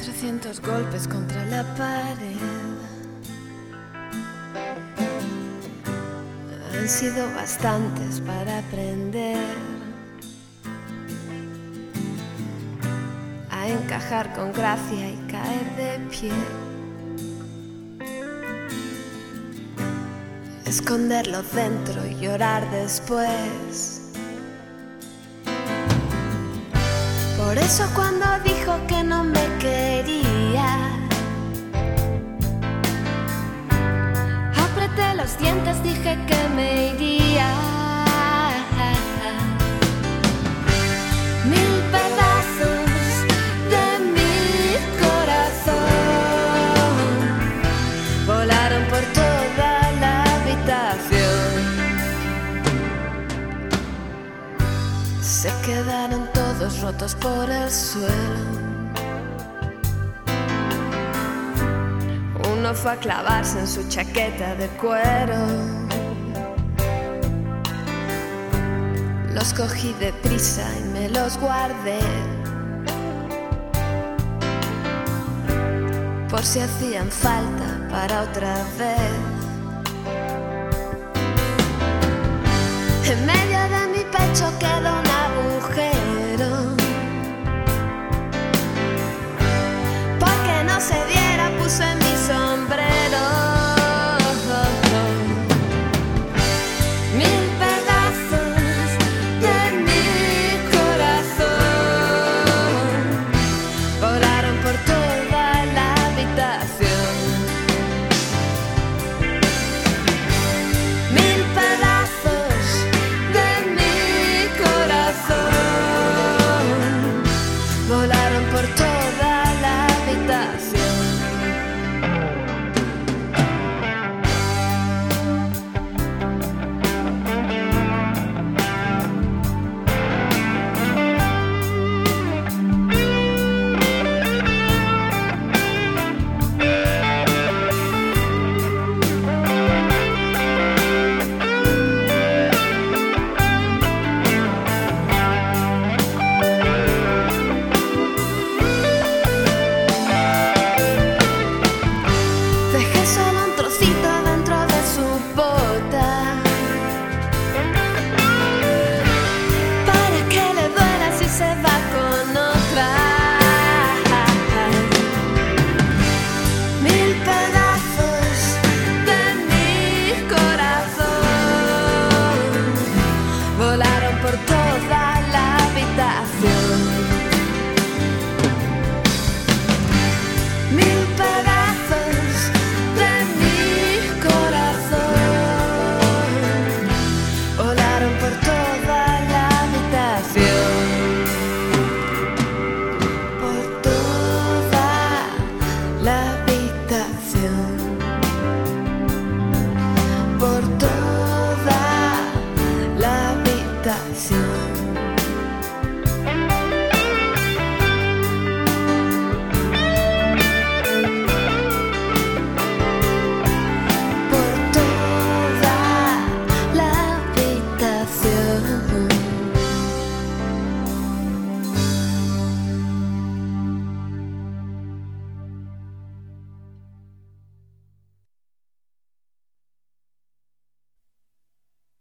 300 golpes contra la pared han sido bastantes para aprender a encajar con gracia y caer de pie, esconderlo dentro y llorar después. Por eso cuando dijo que no me quería, apreté los dientes, dije que me iría. Mil pedazos de mi corazón volaron por toda la habitación. Se quedaron todos rotos por el suelo. Uno fue a clavarse en su chaqueta de cuero. Los cogí deprisa y me los guardé, por si hacían falta para otra vez. En medio de mi pecho quedó un agujero, porque no se diera puse